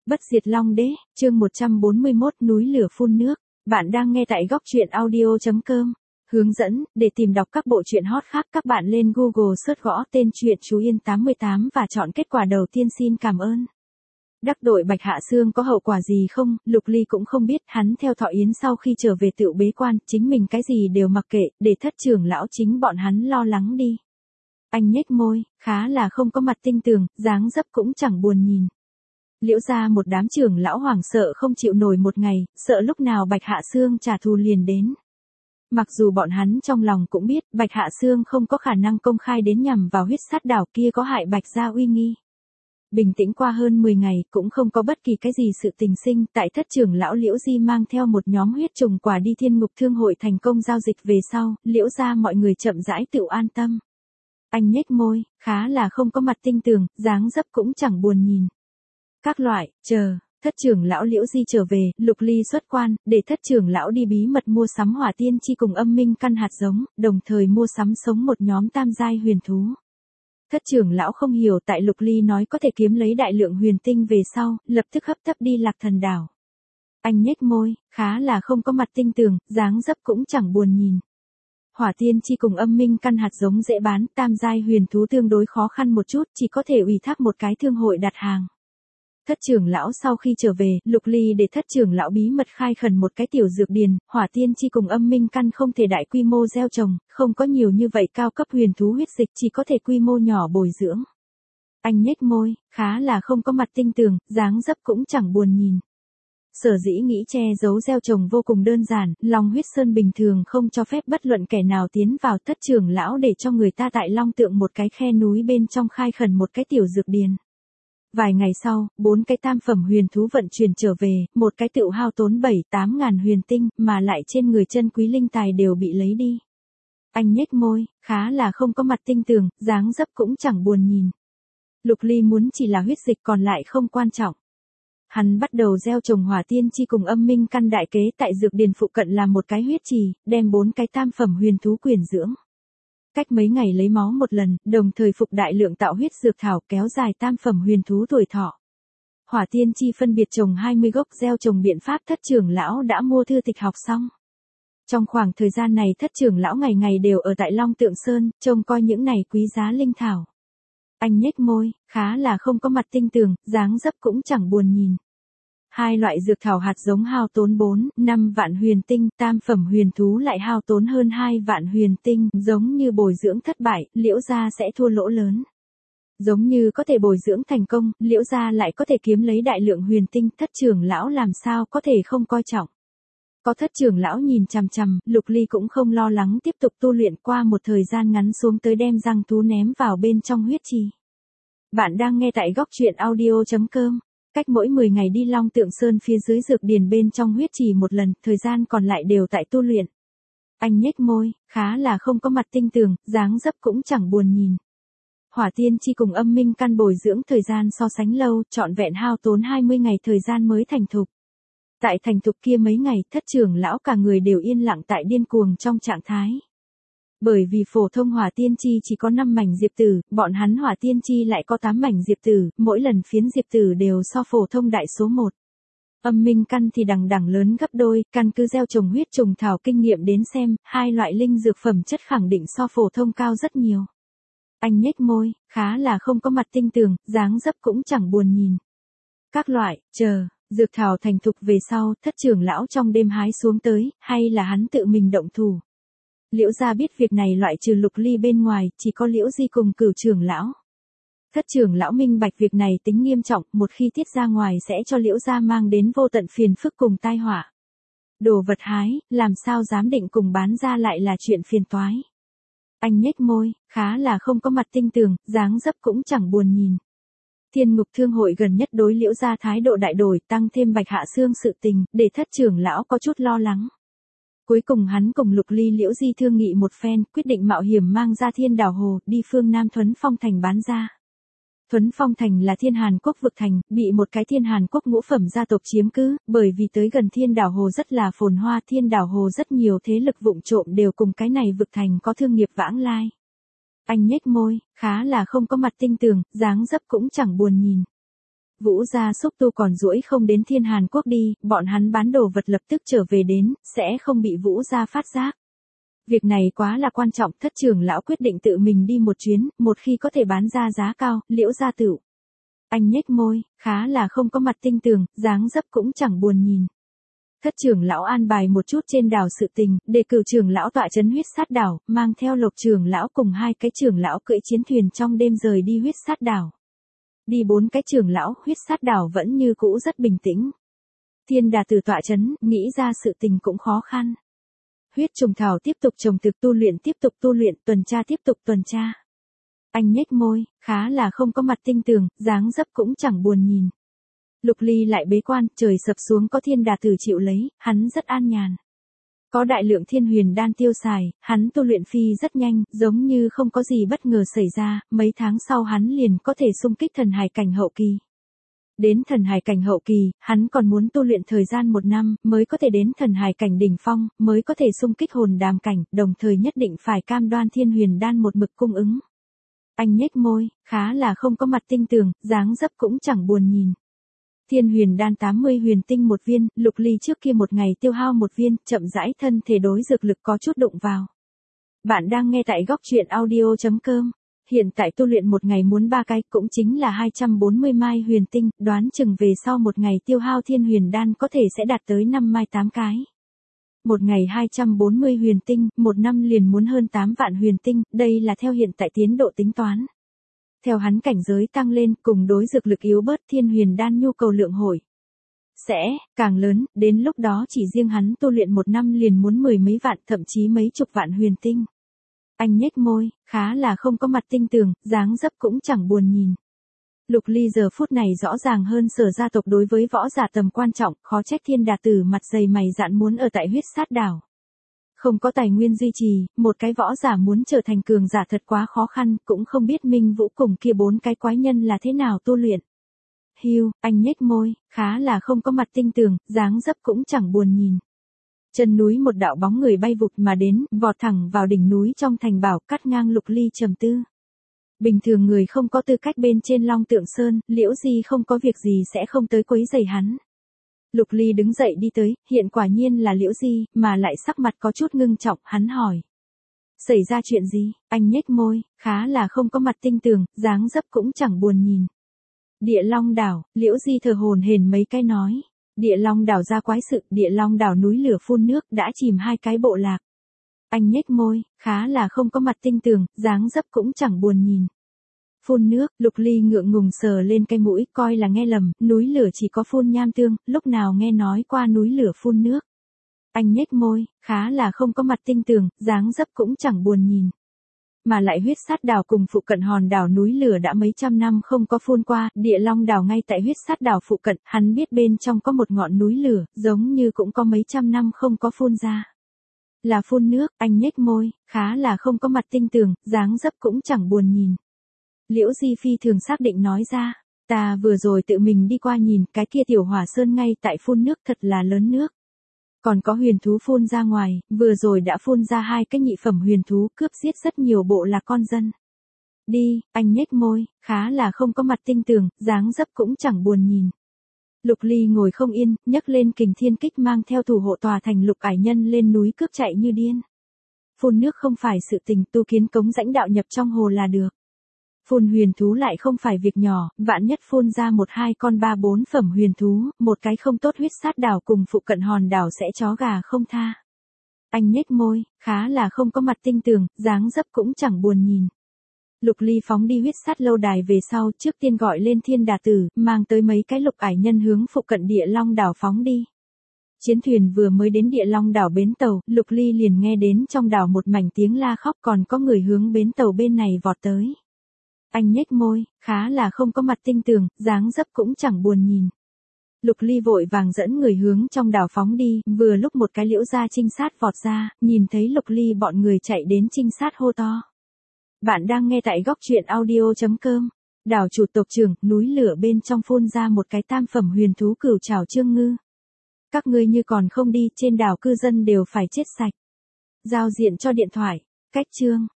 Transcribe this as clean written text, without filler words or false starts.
Bất diệt Long Đế, chương 141 núi lửa phun nước. Bạn đang nghe tại góc truyện audio.com. Hướng dẫn, để tìm đọc các bộ truyện hot khác các bạn lên Google search gõ tên truyện Chú Yên 88 và chọn kết quả đầu tiên. Xin cảm ơn. Đắc tội Bạch Hạ Xương có hậu quả gì không, Lục Ly cũng không biết. Hắn theo Thọ Yến sau khi trở về tự bế quan, chính mình cái gì đều mặc kệ, để Thất trưởng lão chính bọn hắn lo lắng đi. Anh nhếch môi, khá là không có mặt tinh tường, dáng dấp cũng chẳng buồn nhìn. Liễu ra một đám trưởng lão hoảng sợ không chịu nổi một ngày, sợ lúc nào Bạch Hạ Xương trả thù liền đến. Mặc dù bọn hắn trong lòng cũng biết Bạch Hạ Xương không có khả năng công khai đến nhằm vào huyết sát đảo kia có hại Bạch gia uy nghi. Bình tĩnh qua hơn 10 ngày cũng không có bất kỳ cái gì sự tình sinh. Tại Thất trưởng lão Liễu Di mang theo một nhóm huyết trùng quả đi Thiên Ngục Thương hội thành công giao dịch về sau, Liễu ra mọi người chậm rãi tự an tâm. Anh nhếch môi, khá là không có mặt tinh tường, dáng dấp cũng chẳng buồn nhìn. Các loại, chờ, Thất trưởng lão Liễu Di trở về, Lục Ly xuất quan, để Thất trưởng lão đi bí mật mua sắm hỏa tiên chi cùng âm minh căn hạt giống, đồng thời mua sắm sống một nhóm tam giai huyền thú. Thất trưởng lão không hiểu tại Lục Ly nói có thể kiếm lấy đại lượng huyền tinh về sau, lập tức hấp tấp đi Lạc Thần đảo. Anh nhếch môi, khá là không có mặt tinh tường, dáng dấp cũng chẳng buồn nhìn. Hỏa tiên chi cùng âm minh căn hạt giống dễ bán, tam giai huyền thú tương đối khó khăn một chút, chỉ có thể ủy thác một cái thương hội đặt hàng. Thất trưởng lão sau khi trở về, Lục Ly để Thất trưởng lão bí mật khai khẩn một cái tiểu dược điền, hỏa tiên chi cùng âm minh căn không thể đại quy mô gieo trồng, không có nhiều như vậy cao cấp huyền thú huyết dịch, chỉ có thể quy mô nhỏ bồi dưỡng. Anh nhếch môi, khá là không có mặt tinh tường, dáng dấp cũng chẳng buồn nhìn. Sở dĩ nghĩ che giấu gieo trồng vô cùng đơn giản, Long Huyết Sơn bình thường không cho phép bất luận kẻ nào tiến vào. Thất trưởng lão để cho người ta tại Long Tượng một cái khe núi bên trong khai khẩn một cái tiểu dược điền. Vài ngày sau, 4 cái tam phẩm huyền thú vận chuyển trở về, một cái tựu hao tốn 7-8 ngàn huyền tinh, mà lại trên người chân quý linh tài đều bị lấy đi. Anh nhếch môi, khá là không có mặt tinh tường, dáng dấp cũng chẳng buồn nhìn. Lục Ly muốn chỉ là huyết dịch còn lại không quan trọng. Hắn bắt đầu gieo trồng hỏa tiên chi cùng âm minh căn đại kế tại dược điền phụ cận làm một cái huyết trì, đem 4 cái tam phẩm huyền thú quyển dưỡng. Cách mấy ngày lấy máu một lần, đồng thời phục đại lượng tạo huyết dược thảo kéo dài tam phẩm huyền thú tuổi thọ. Hỏa tiên chi phân biệt trồng 20 gốc, gieo trồng biện pháp Thất trưởng lão đã mua thư tịch học xong. Trong khoảng thời gian này Thất trưởng lão ngày ngày đều ở tại Long Tượng Sơn, trông coi những này quý giá linh thảo. Anh nhếch môi, khá là không có mặt tinh tường, dáng dấp cũng chẳng buồn nhìn. Hai loại dược thảo hạt giống hao tốn 4-5 vạn huyền tinh, tam phẩm huyền thú lại hao tốn hơn 2 vạn huyền tinh, giống như bồi dưỡng thất bại, Liễu gia sẽ thua lỗ lớn. Giống như có thể bồi dưỡng thành công, Liễu gia lại có thể kiếm lấy đại lượng huyền tinh, Thất trưởng lão làm sao có thể không coi trọng. Có Thất trưởng lão nhìn chằm chằm, Lục Ly cũng không lo lắng tiếp tục tu luyện. Qua một thời gian ngắn xuống tới đem răng thú ném vào bên trong huyết trì. Bạn đang nghe tại góc truyện audio.com. Cách mỗi 10 ngày đi Long Tượng Sơn phía dưới dược điền bên trong huyết trì một lần, thời gian còn lại đều tại tu luyện. Anh nhếch môi, khá là không có mặt tinh tường, dáng dấp cũng chẳng buồn nhìn. Hỏa tiên chi cùng âm minh căn bồi dưỡng thời gian so sánh lâu, trọn vẹn hao tốn 20 ngày thời gian mới thành thục. Tại thành thục kia mấy ngày, Thất trưởng lão cả người đều yên lặng tại điên cuồng trong trạng thái. Bởi vì phổ thông hỏa tiên chi chỉ có 5 mảnh diệp tử, bọn hắn hỏa tiên chi lại có 8 mảnh diệp tử, mỗi lần phiến diệp tử đều so phổ thông đại số 1. Âm minh căn thì đằng đằng lớn gấp đôi, căn cứ gieo trồng huyết trùng thảo kinh nghiệm đến xem, hai loại linh dược phẩm chất khẳng định so phổ thông cao rất nhiều. Anh nhếch môi, khá là không có mặt tinh tường, dáng dấp cũng chẳng buồn nhìn. Các loại, chờ, dược thảo thành thục về sau, Thất trưởng lão trong đêm hái xuống tới, hay là hắn tự mình động thủ. Liễu gia biết việc này loại trừ Lục Ly bên ngoài, chỉ có Liễu Di cùng Cửu trưởng lão. Thất trưởng lão minh bạch việc này tính nghiêm trọng, một khi tiết ra ngoài sẽ cho Liễu gia mang đến vô tận phiền phức cùng tai họa. Đồ vật hái, làm sao dám định cùng bán ra lại là chuyện phiền toái. Anh nhếch môi, khá là không có mặt tinh tường, dáng dấp cũng chẳng buồn nhìn. Thiên Ngục Thương hội gần nhất đối Liễu gia thái độ đại đổi, tăng thêm Bạch Hạ Xương sự tình, để Thất trưởng lão có chút lo lắng. Cuối cùng hắn cùng Lục Ly Liễu Di thương nghị một phen, quyết định mạo hiểm mang ra Thiên Đảo Hồ, đi phương Nam Thuấn Phong Thành bán ra. Thuấn Phong Thành là Thiên Hàn Quốc vực thành, bị một cái Thiên Hàn Quốc ngũ phẩm gia tộc chiếm cứ, bởi vì tới gần Thiên Đảo Hồ rất là phồn hoa, Thiên Đảo Hồ rất nhiều thế lực vụng trộm đều cùng cái này vực thành có thương nghiệp vãng lai. Anh nhếch môi, khá là không có mặt tinh tường, dáng dấp cũng chẳng buồn nhìn. Vũ gia xúc tu còn duỗi không đến Thiên Hàn Quốc đi, bọn hắn bán đồ vật lập tức trở về đến, sẽ không bị Vũ gia phát giác. Việc này quá là quan trọng, thất trưởng lão quyết định tự mình đi một chuyến, một khi có thể bán ra giá cao, Liễu gia tửu. Anh nhếch môi, khá là không có mặt tinh tường, dáng dấp cũng chẳng buồn nhìn. Thất trưởng lão an bài một chút trên đảo sự tình, để cửu trưởng lão tọa trấn huyết sát đảo, mang theo Lộc trưởng lão cùng hai cái trưởng lão cưỡi chiến thuyền trong đêm rời đi huyết sát đảo. Đi 4 cái trưởng lão, huyết sát đảo vẫn như cũ rất bình tĩnh. Thiên Đà Tử tọa trấn, nghĩ ra sự tình cũng khó khăn. Huyết trùng thảo tiếp tục trồng thực tu luyện, tuần tra tiếp tục tuần tra. Anh nhếch môi, khá là không có mặt tinh tường, dáng dấp cũng chẳng buồn nhìn. Lục Ly lại bế quan, trời sập xuống có Thiên Đà Tử chịu lấy, hắn rất an nhàn. Có đại lượng thiên huyền đan tiêu xài, hắn tu luyện phi rất nhanh, giống như không có gì bất ngờ xảy ra, mấy tháng sau hắn liền có thể xung kích thần hải cảnh hậu kỳ. Đến thần hải cảnh hậu kỳ, hắn còn muốn tu luyện thời gian 1 năm, mới có thể đến thần hải cảnh đỉnh phong, mới có thể xung kích hồn đàm cảnh, đồng thời nhất định phải cam đoan thiên huyền đan một mực cung ứng. Anh nhếch môi, khá là không có mặt tinh tường, dáng dấp cũng chẳng buồn nhìn. Thiên huyền đan 80 huyền tinh 1 viên, Lục Ly trước kia một ngày tiêu hao 1 viên, chậm rãi thân thể đối dược lực có chút đụng vào. Bạn đang nghe tại góc truyện audio.com. Hiện tại tu luyện một ngày muốn 3 cái, cũng chính là 240 mai huyền tinh, đoán chừng về sau một ngày tiêu hao thiên huyền đan có thể sẽ đạt tới 5 mai 8 cái. Một ngày 240 huyền tinh, 1 năm liền muốn hơn 8 vạn huyền tinh, đây là theo hiện tại tiến độ tính toán. Theo hắn cảnh giới tăng lên, cùng đối dược lực yếu bớt, thiên huyền đan nhu cầu lượng hội sẽ càng lớn, đến lúc đó chỉ riêng hắn tu luyện 1 năm liền muốn 10 mấy vạn, thậm chí mấy chục vạn huyền tinh. Anh nhếch môi, khá là không có mặt tinh tường, dáng dấp cũng chẳng buồn nhìn. Lục Ly giờ phút này rõ ràng hơn Sở gia tộc đối với võ giả tầm quan trọng, khó trách Thiên Đà Tử mặt dày mày dạn muốn ở tại huyết sát đảo. Không có tài nguyên duy trì, một cái võ giả muốn trở thành cường giả thật quá khó khăn, cũng không biết Minh Vũ cùng kia 4 cái quái nhân là thế nào tu luyện. Hiu, anh nhếch môi, khá là không có mặt tinh tường, dáng dấp cũng chẳng buồn nhìn. Chân núi một đạo bóng người bay vụt mà đến, vọt thẳng vào đỉnh núi trong thành bảo, cắt ngang Lục Ly trầm tư. Bình thường người không có tư cách bên trên Long Tượng Sơn, Liễu Di không có việc gì sẽ không tới quấy rầy hắn. Lục Ly đứng dậy đi tới, hiện quả nhiên là Liễu Di, mà lại sắc mặt có chút ngưng trọng, hắn hỏi. Xảy ra chuyện gì? Anh nhếch môi, khá là không có mặt tinh tường, dáng dấp cũng chẳng buồn nhìn. Địa Long đảo, Liễu Di thở hổn hển mấy cái nói. Địa Long đảo ra quái sự, Địa Long đảo núi lửa phun nước, đã chìm 2 cái bộ lạc. Anh nhếch môi, khá là không có mặt tinh tường, dáng dấp cũng chẳng buồn nhìn. Phun nước, Lục Ly ngượng ngùng sờ lên cái mũi, coi là nghe lầm, núi lửa chỉ có phun nham tương, lúc nào nghe nói qua núi lửa phun nước. Anh nhếch môi, khá là không có mặt tinh tường, dáng dấp cũng chẳng buồn nhìn. Mà lại huyết sát đảo cùng phụ cận hòn đảo núi lửa đã mấy trăm năm không có phun qua, Địa Long đảo ngay tại huyết sát đảo phụ cận, hắn biết bên trong có một ngọn núi lửa, giống như cũng có mấy trăm năm không có phun ra. Là phun nước, anh nhếch môi, khá là không có mặt tinh tường, dáng dấp cũng chẳng buồn nhìn. Liễu Di phi thường xác định nói ra, ta vừa rồi tự mình đi qua nhìn, cái kia tiểu hỏa sơn ngay tại phun nước thật là lớn nước. Còn có huyền thú phun ra ngoài, vừa rồi đã phun ra 2 cái nhị phẩm huyền thú, cướp giết rất nhiều bộ lạc con dân. Đi, anh nhếch môi, khá là không có mặt tinh tường, dáng dấp cũng chẳng buồn nhìn. Lục Ly ngồi không yên, nhấc lên kình thiên kích mang theo thủ hộ tòa thành Lục Ải Nhân lên núi cướp chạy như điên. Phun nước không phải sự tình, tu kiến cống rãnh đạo nhập trong hồ là được. Phun huyền thú lại không phải việc nhỏ, vạn nhất phun ra 1-2 con 3-4 phẩm huyền thú, một cái không tốt huyết sát đảo cùng phụ cận hòn đảo sẽ chó gà không tha. Anh nhếch môi, khá là không có mặt tinh tường, dáng dấp cũng chẳng buồn nhìn. Lục Ly phóng đi huyết sát lâu đài về sau, trước tiên gọi lên Thiên Đà Tử, mang tới mấy cái Lục Ải Nhân hướng phụ cận Địa Long đảo phóng đi. Chiến thuyền vừa mới đến Địa Long đảo bến tàu, Lục Ly liền nghe đến trong đảo một mảnh tiếng la khóc, còn có người hướng bến tàu bên này vọt tới. Anh nhếch môi, khá là không có mặt tinh tường, dáng dấp cũng chẳng buồn nhìn. Lục Ly vội vàng dẫn người hướng trong đảo phóng đi, vừa lúc một cái Liễu gia trinh sát vọt ra, nhìn thấy Lục Ly bọn người chạy đến trinh sát hô to. Bạn đang nghe tại góc truyện audio.com. Đảo chủ tộc trưởng, núi lửa bên trong phun ra một cái tam phẩm huyền thú cửu trảo trương ngư. Các ngươi như còn không đi, trên đảo cư dân đều phải chết sạch. Giao diện cho điện thoại. Cách chương.